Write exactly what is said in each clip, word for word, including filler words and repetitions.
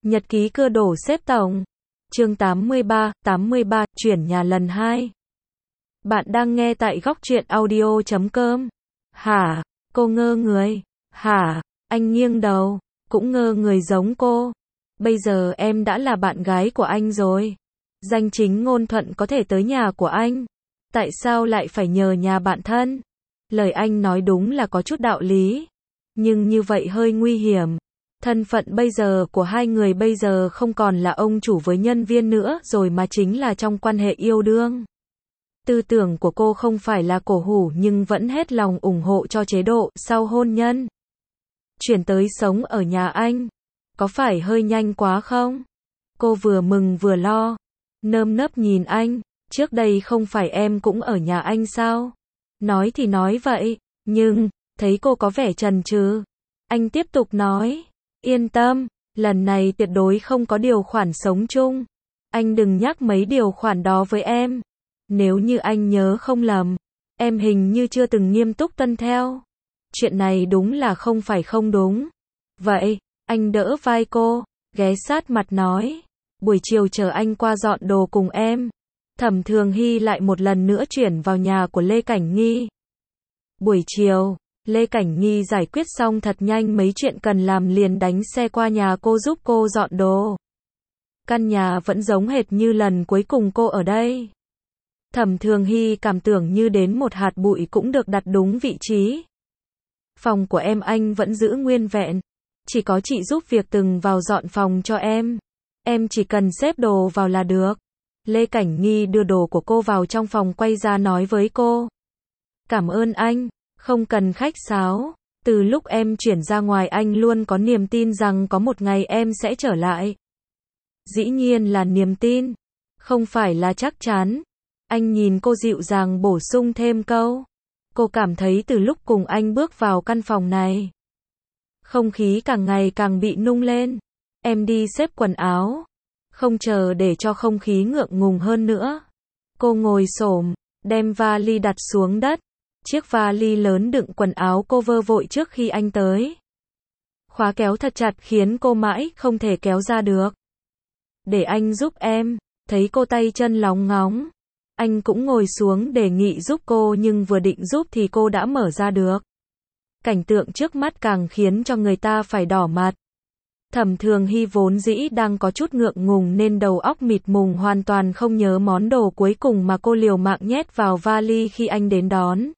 Nhật ký cưa đổ xếp tổng. Chương tám mươi ba, tám mươi ba, chuyển nhà lần hai. Bạn đang nghe tại góc truyện audio chấm com. Hả? Cô ngơ người. Hả? Anh nghiêng đầu. Cũng ngơ người giống cô. Bây giờ em đã là bạn gái của anh rồi. Danh chính ngôn thuận có thể tới nhà của anh. Tại sao lại phải nhờ nhà bạn thân? Lời anh nói đúng là có chút đạo lý. Nhưng như vậy hơi nguy hiểm. Thân phận bây giờ của hai người bây giờ không còn là ông chủ với nhân viên nữa rồi mà chính là trong quan hệ yêu đương. Tư tưởng của cô không phải là cổ hủ nhưng vẫn hết lòng ủng hộ cho chế độ sau hôn nhân. Chuyển tới sống ở nhà anh. Có phải hơi nhanh quá không? Cô vừa mừng vừa lo. Nơm nớp nhìn anh. Trước đây không phải em cũng ở nhà anh sao? Nói thì nói vậy. Nhưng, thấy cô có vẻ chần chừ. Anh tiếp tục nói. Yên tâm, lần này tuyệt đối không có điều khoản sống chung. Anh đừng nhắc mấy điều khoản đó với em. Nếu như anh nhớ không lầm, em hình như chưa từng nghiêm túc tuân theo. Chuyện này đúng là không phải không đúng. Vậy, anh đỡ vai cô, ghé sát mặt nói. Buổi chiều chờ anh qua dọn đồ cùng em. Thẩm Thường Hy lại một lần nữa chuyển vào nhà của Lê Cảnh Nghi. Buổi chiều, Lê Cảnh Nghi giải quyết xong thật nhanh mấy chuyện cần làm liền đánh xe qua nhà cô giúp cô dọn đồ. Căn nhà vẫn giống hệt như lần cuối cùng cô ở đây. Thẩm Thường Hy cảm tưởng như đến một hạt bụi cũng được đặt đúng vị trí. Phòng của em anh vẫn giữ nguyên vẹn. Chỉ có chị giúp việc từng vào dọn phòng cho em. Em chỉ cần xếp đồ vào là được. Lê Cảnh Nghi đưa đồ của cô vào trong phòng quay ra nói với cô. Cảm ơn anh. Không cần khách sáo. Từ lúc em chuyển ra ngoài anh luôn có niềm tin rằng có một ngày em sẽ trở lại. Dĩ nhiên là niềm tin. Không phải là chắc chắn. Anh nhìn cô dịu dàng bổ sung thêm câu. Cô cảm thấy từ lúc cùng anh bước vào căn phòng này, không khí càng ngày càng bị nung lên. Em đi xếp quần áo. Không chờ để cho không khí ngượng ngùng hơn nữa. Cô ngồi xổm, đem vali đặt xuống đất. Chiếc vali lớn đựng quần áo cô vơ vội trước khi anh tới. Khóa kéo thật chặt khiến cô mãi không thể kéo ra được. Để anh giúp em. Thấy cô tay chân lóng ngóng. Anh cũng ngồi xuống đề nghị giúp cô nhưng vừa định giúp thì cô đã mở ra được. Cảnh tượng trước mắt càng khiến cho người ta phải đỏ mặt. Thẩm Thường Hy vốn dĩ đang có chút ngượng ngùng nên đầu óc mịt mùng hoàn toàn không nhớ món đồ cuối cùng mà cô liều mạng nhét vào vali khi anh đến đón.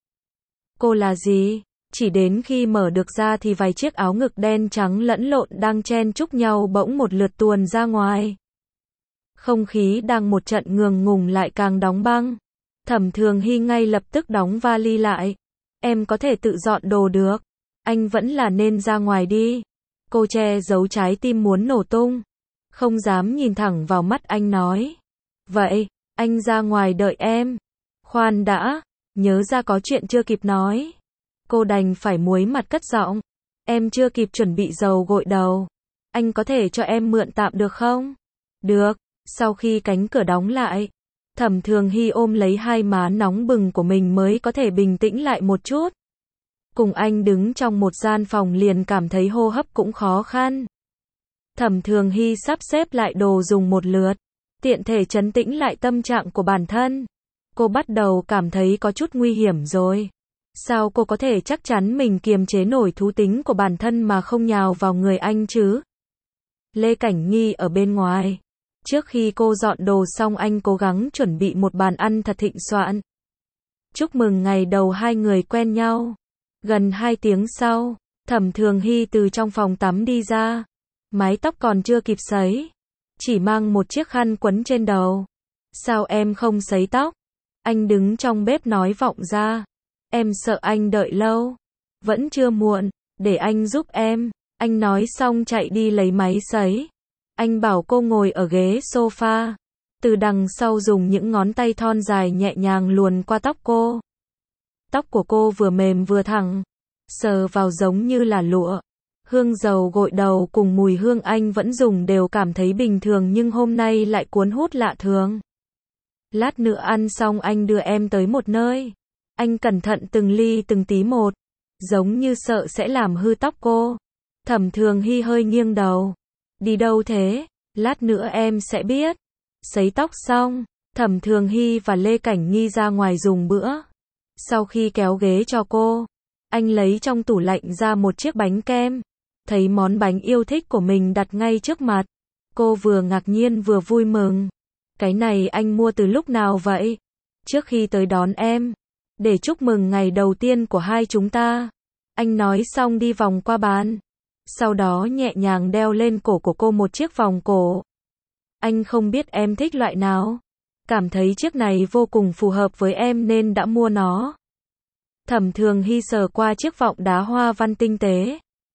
Cô là gì? Chỉ đến khi mở được ra thì vài chiếc áo ngực đen trắng lẫn lộn đang chen chúc nhau bỗng một lượt tuồn ra ngoài. Không khí đang một trận ngường ngùng lại càng đóng băng. Thẩm Thường Hy ngay lập tức đóng vali lại. Em có thể tự dọn đồ được. Anh vẫn là nên ra ngoài đi. Cô che giấu trái tim muốn nổ tung. Không dám nhìn thẳng vào mắt anh nói. Vậy, anh ra ngoài đợi em. Khoan đã. Nhớ ra có chuyện chưa kịp nói. Cô đành phải muối mặt cất giọng. Em chưa kịp chuẩn bị dầu gội đầu. Anh có thể cho em mượn tạm được không? Được. Sau khi cánh cửa đóng lại, Thẩm Thường Hy ôm lấy hai má nóng bừng của mình mới có thể bình tĩnh lại một chút. Cùng anh đứng trong một gian phòng liền cảm thấy hô hấp cũng khó khăn. Thẩm Thường Hy sắp xếp lại đồ dùng một lượt, tiện thể trấn tĩnh lại tâm trạng của bản thân. Cô bắt đầu cảm thấy có chút nguy hiểm rồi. Sao cô có thể chắc chắn mình kiềm chế nổi thú tính của bản thân mà không nhào vào người anh chứ? Lê Cảnh Nghi ở bên ngoài. Trước khi cô dọn đồ xong anh cố gắng chuẩn bị một bàn ăn thật thịnh soạn. Chúc mừng ngày đầu hai người quen nhau. Gần hai tiếng sau, Thẩm Thường Hy từ trong phòng tắm đi ra. Mái tóc còn chưa kịp sấy. Chỉ mang một chiếc khăn quấn trên đầu. Sao em không sấy tóc? Anh đứng trong bếp nói vọng ra. Em sợ anh đợi lâu. Vẫn chưa muộn, để anh giúp em. Anh nói xong chạy đi lấy máy sấy. Anh bảo cô ngồi ở ghế sofa. Từ đằng sau dùng những ngón tay thon dài nhẹ nhàng luồn qua tóc cô. Tóc của cô vừa mềm vừa thẳng. Sờ vào giống như là lụa. Hương dầu gội đầu cùng mùi hương anh vẫn dùng đều cảm thấy bình thường nhưng hôm nay lại cuốn hút lạ thường. Lát nữa ăn xong anh đưa em tới một nơi. Anh cẩn thận từng ly từng tí một. Giống như sợ sẽ làm hư tóc cô. Thẩm Thường Hy hơi nghiêng đầu. Đi đâu thế? Lát nữa em sẽ biết. Sấy tóc xong, Thẩm Thường Hy và Lê Cảnh Nghi ra ngoài dùng bữa. Sau khi kéo ghế cho cô, anh lấy trong tủ lạnh ra một chiếc bánh kem. Thấy món bánh yêu thích của mình đặt ngay trước mặt. Cô vừa ngạc nhiên vừa vui mừng. Cái này anh mua từ lúc nào vậy? Trước khi tới đón em. Để chúc mừng ngày đầu tiên của hai chúng ta. Anh nói xong đi vòng qua bàn. Sau đó nhẹ nhàng đeo lên cổ của cô một chiếc vòng cổ. Anh không biết em thích loại nào. Cảm thấy chiếc này vô cùng phù hợp với em nên đã mua nó. Thẩm Thường Hy sờ qua chiếc vòng đá hoa văn tinh tế.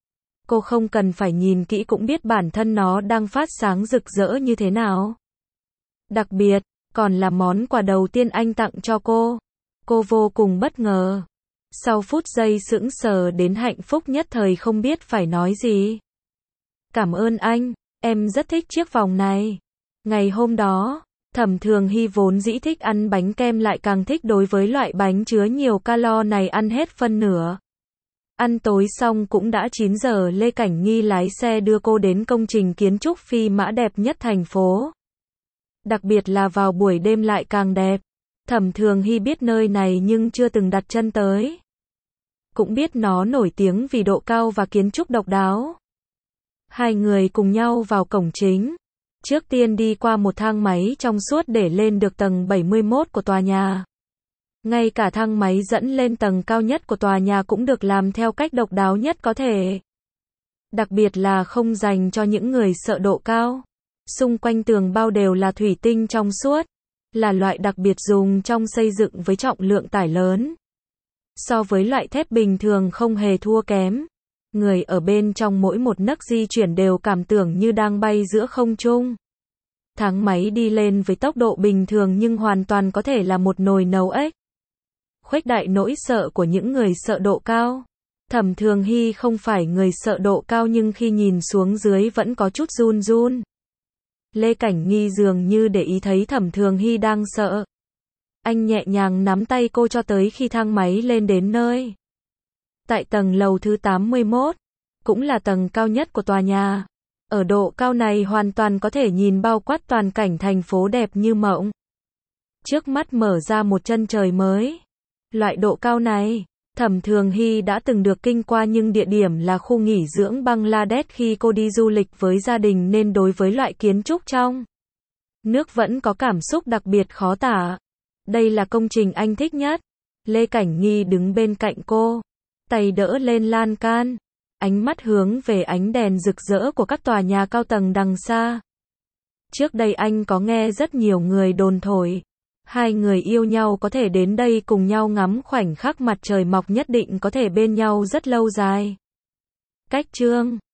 Cô không cần phải nhìn kỹ cũng biết bản thân nó đang phát sáng rực rỡ như thế nào. Đặc biệt, còn là món quà đầu tiên anh tặng cho cô. Cô vô cùng bất ngờ. Sau phút giây sững sờ đến hạnh phúc nhất thời không biết phải nói gì. Cảm ơn anh, em rất thích chiếc vòng này. Ngày hôm đó, Thẩm Thường Hy vốn dĩ thích ăn bánh kem lại càng thích đối với loại bánh chứa nhiều calo này ăn hết phân nửa. Ăn tối xong cũng đã chín giờ, Lê Cảnh Nghi lái xe đưa cô đến công trình kiến trúc phi mã đẹp nhất thành phố. Đặc biệt là vào buổi đêm lại càng đẹp. Thẩm Thường Hy biết nơi này nhưng chưa từng đặt chân tới. Cũng biết nó nổi tiếng vì độ cao và kiến trúc độc đáo. Hai người cùng nhau vào cổng chính. Trước tiên đi qua một thang máy trong suốt để lên được tầng bảy mươi mốt của tòa nhà. Ngay cả thang máy dẫn lên tầng cao nhất của tòa nhà cũng được làm theo cách độc đáo nhất có thể. Đặc biệt là không dành cho những người sợ độ cao. Xung quanh tường bao đều là thủy tinh trong suốt. Là loại đặc biệt dùng trong xây dựng với trọng lượng tải lớn. So với loại thép bình thường không hề thua kém. Người ở bên trong mỗi một nấc di chuyển đều cảm tưởng như đang bay giữa không trung. Thang máy đi lên với tốc độ bình thường nhưng hoàn toàn có thể là một nồi nấu ếch. Khuếch đại nỗi sợ của những người sợ độ cao. Thẩm Thường Hy không phải người sợ độ cao nhưng khi nhìn xuống dưới vẫn có chút run run. Lê Cảnh Nghi dường như để ý thấy Thẩm Thường Hy đang sợ. Anh nhẹ nhàng nắm tay cô cho tới khi thang máy lên đến nơi. Tại tầng lầu thứ tám mươi mốt, cũng là tầng cao nhất của tòa nhà. Ở độ cao này hoàn toàn có thể nhìn bao quát toàn cảnh thành phố đẹp như mộng. Trước mắt mở ra một chân trời mới. Loại độ cao này, Thẩm Thường Hy đã từng được kinh qua nhưng địa điểm là khu nghỉ dưỡng Bangladesh khi cô đi du lịch với gia đình nên đối với loại kiến trúc trong nước vẫn có cảm xúc đặc biệt khó tả. Đây là công trình anh thích nhất. Lê Cảnh Nghi đứng bên cạnh cô, tay đỡ lên lan can, ánh mắt hướng về ánh đèn rực rỡ của các tòa nhà cao tầng đằng xa. Trước đây anh có nghe rất nhiều người đồn thổi, hai người yêu nhau có thể đến đây cùng nhau ngắm khoảnh khắc mặt trời mọc nhất định có thể bên nhau rất lâu dài. Cách chương